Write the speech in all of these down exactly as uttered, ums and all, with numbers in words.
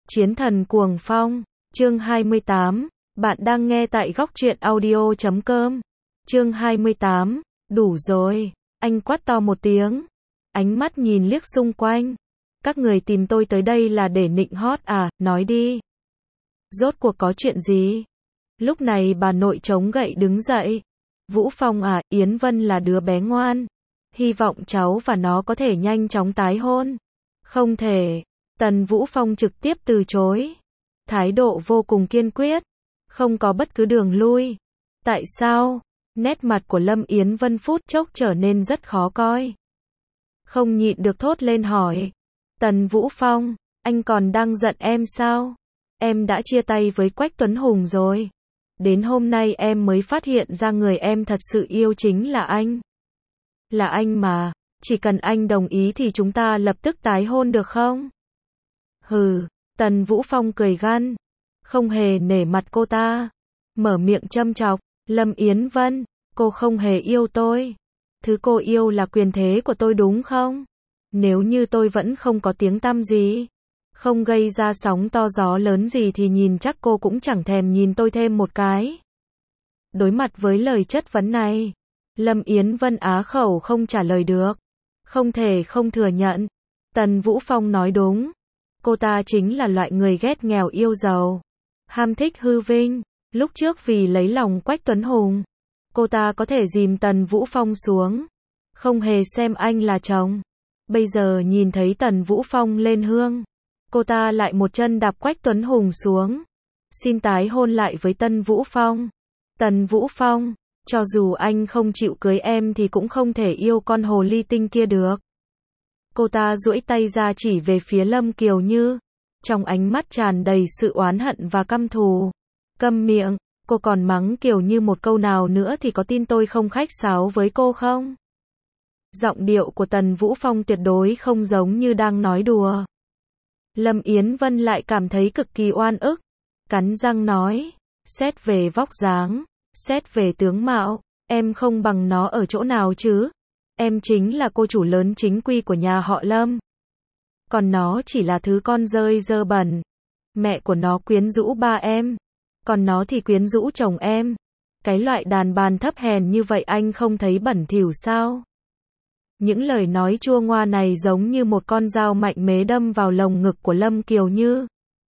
Chiến thần cuồng phong, chương hai mươi tám, bạn đang nghe tại góc truyện audio chấm com. Chương hai mươi tám, đủ rồi, anh quát to một tiếng, ánh mắt nhìn liếc xung quanh. Các người tìm tôi tới đây là để nịnh hót à, nói đi. Rốt cuộc có chuyện gì? Lúc này bà nội chống gậy đứng dậy. Vũ Phong à, Yến Vân là đứa bé ngoan. Hy vọng cháu và nó có thể nhanh chóng tái hôn. Không thể. Tần Vũ Phong trực tiếp từ chối. Thái độ vô cùng kiên quyết. Không có bất cứ đường lui. Tại sao? Nét mặt của Lâm Yến Vân phút chốc trở nên rất khó coi. Không nhịn được thốt lên hỏi. Tần Vũ Phong, anh còn đang giận em sao? Em đã chia tay với Quách Tuấn Hùng rồi. Đến hôm nay em mới phát hiện ra người em thật sự yêu chính là anh. Là anh mà, chỉ cần anh đồng ý thì chúng ta lập tức tái hôn được không? Hừ, Tần Vũ Phong cười gằn, không hề nể mặt cô ta. Mở miệng châm chọc, Lâm Yến Vân, cô không hề yêu tôi. Thứ cô yêu là quyền thế của tôi đúng không? Nếu như tôi vẫn không có tiếng tăm gì, không gây ra sóng to gió lớn gì thì nhìn chắc cô cũng chẳng thèm nhìn tôi thêm một cái. Đối mặt với lời chất vấn này, Lâm Yến Vân á khẩu không trả lời được. Không thể không thừa nhận. Tần Vũ Phong nói đúng. Cô ta chính là loại người ghét nghèo yêu giàu. Ham thích hư vinh. Lúc trước vì lấy lòng Quách Tuấn Hùng, cô ta có thể dìm Tần Vũ Phong xuống. Không hề xem anh là chồng. Bây giờ nhìn thấy Tần Vũ Phong lên hương, cô ta lại một chân đạp Quách Tuấn Hùng xuống. Xin tái hôn lại với Tần Vũ Phong. Tần Vũ Phong, cho dù anh không chịu cưới em thì cũng không thể yêu con hồ ly tinh kia được. Cô ta duỗi tay ra chỉ về phía Lâm Kiều Như, trong ánh mắt tràn đầy sự oán hận và căm thù. Câm miệng, cô còn mắng Kiều Như một câu nào nữa thì có tin tôi không khách sáo với cô không? Giọng điệu của Tần Vũ Phong tuyệt đối không giống như đang nói đùa. Lâm Yến Vân lại cảm thấy cực kỳ oan ức, cắn răng nói, xét về vóc dáng, xét về tướng mạo, em không bằng nó ở chỗ nào chứ? Em chính là cô chủ lớn chính quy của nhà họ Lâm. Còn nó chỉ là thứ con rơi dơ bẩn. Mẹ của nó quyến rũ ba em, còn nó thì quyến rũ chồng em. Cái loại đàn bà thấp hèn như vậy anh không thấy bẩn thỉu sao? Những lời nói chua ngoa này giống như một con dao mạnh mẽ đâm vào lồng ngực của Lâm Kiều Như.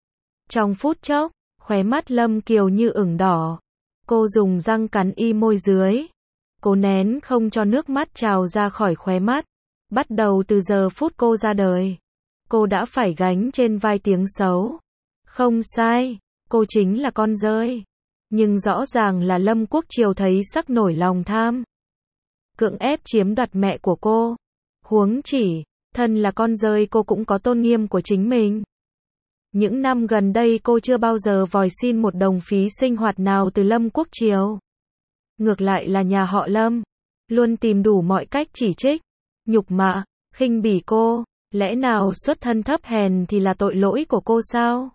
Trong phút chốc, khóe mắt Lâm Kiều Như ửng đỏ. Cô dùng răng cắn y môi dưới, cố nén không cho nước mắt trào ra khỏi khóe mắt. Bắt đầu từ giờ phút cô ra đời, cô đã phải gánh trên vai tiếng xấu. Không sai, cô chính là con rơi. Nhưng rõ ràng là Lâm Quốc Triều thấy sắc nổi lòng tham, cưỡng ép chiếm đoạt mẹ của cô. Huống chỉ, thân là con rơi cô cũng có tôn nghiêm của chính mình. Những năm gần đây cô chưa bao giờ vòi xin một đồng phí sinh hoạt nào từ Lâm Quốc Triều. Ngược lại là nhà họ Lâm, luôn tìm đủ mọi cách chỉ trích, nhục mạ, khinh bỉ cô. Lẽ nào xuất thân thấp hèn thì là tội lỗi của cô sao?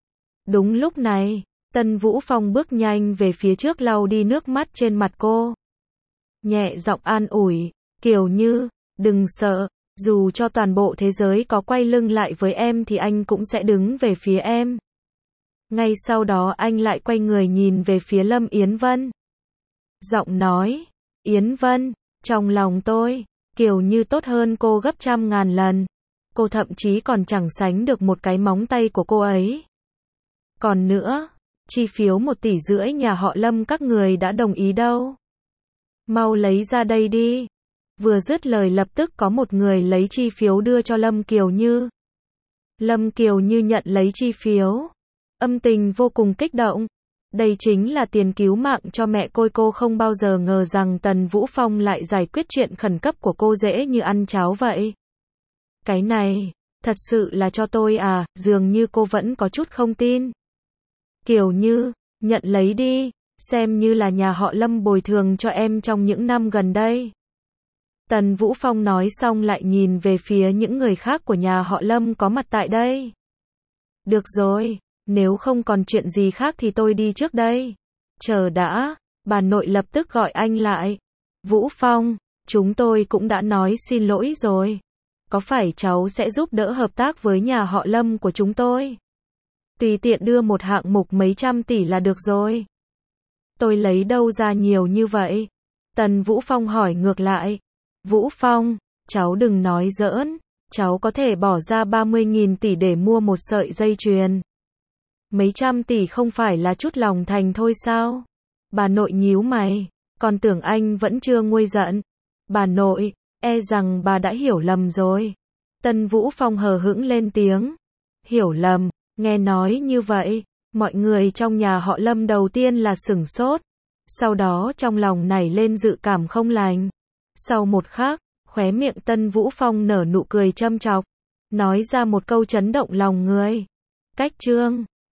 Đúng lúc này, Tần Vũ Phong bước nhanh về phía trước lau đi nước mắt trên mặt cô. Nhẹ giọng an ủi, Kiều Như, đừng sợ, dù cho toàn bộ thế giới có quay lưng lại với em thì anh cũng sẽ đứng về phía em. Ngay sau đó anh lại quay người nhìn về phía Lâm Yến Vân. Giọng nói, Yến Vân, trong lòng tôi, Kiều Như tốt hơn cô gấp trăm ngàn lần. Cô thậm chí còn chẳng sánh được một cái móng tay của cô ấy. Còn nữa, chi phiếu một tỷ rưỡi nhà họ Lâm các người đã đồng ý đâu. Mau lấy ra đây đi. Vừa dứt lời lập tức có một người lấy chi phiếu đưa cho Lâm Kiều Như. Lâm Kiều Như nhận lấy chi phiếu, âm tình vô cùng kích động. Đây chính là tiền cứu mạng cho mẹ cô. Cô không bao giờ ngờ rằng Tần Vũ Phong lại giải quyết chuyện khẩn cấp của cô dễ như ăn cháo vậy. Cái này, thật sự là cho tôi à? Dường như cô vẫn có chút không tin. Kiều Như, nhận lấy đi, xem như là nhà họ Lâm bồi thường cho em trong những năm gần đây. Tần Vũ Phong nói xong lại nhìn về phía những người khác của nhà họ Lâm có mặt tại đây. Được rồi, nếu không còn chuyện gì khác thì tôi đi trước đây. Chờ đã, bà nội lập tức gọi anh lại. Vũ Phong, chúng tôi cũng đã nói xin lỗi rồi. Có phải cháu sẽ giúp đỡ hợp tác với nhà họ Lâm của chúng tôi? Tùy tiện đưa một hạng mục mấy trăm tỷ là được rồi. Tôi lấy đâu ra nhiều như vậy? Tần Vũ Phong hỏi ngược lại. Vũ Phong, cháu đừng nói giỡn, cháu có thể bỏ ra ba mươi nghìn tỷ để mua một sợi dây chuyền. Mấy trăm tỷ không phải là chút lòng thành thôi sao? Bà nội nhíu mày, còn tưởng anh vẫn chưa nguôi giận. Bà nội, e rằng bà đã hiểu lầm rồi. Tần Vũ Phong hờ hững lên tiếng. Hiểu lầm, nghe nói như vậy, mọi người trong nhà họ Lâm đầu tiên là sửng sốt. Sau đó trong lòng nảy lên dự cảm không lành. Sau một khắc, khóe miệng Tần Vũ Phong nở nụ cười châm chọc, nói ra một câu chấn động lòng người. Cách Trương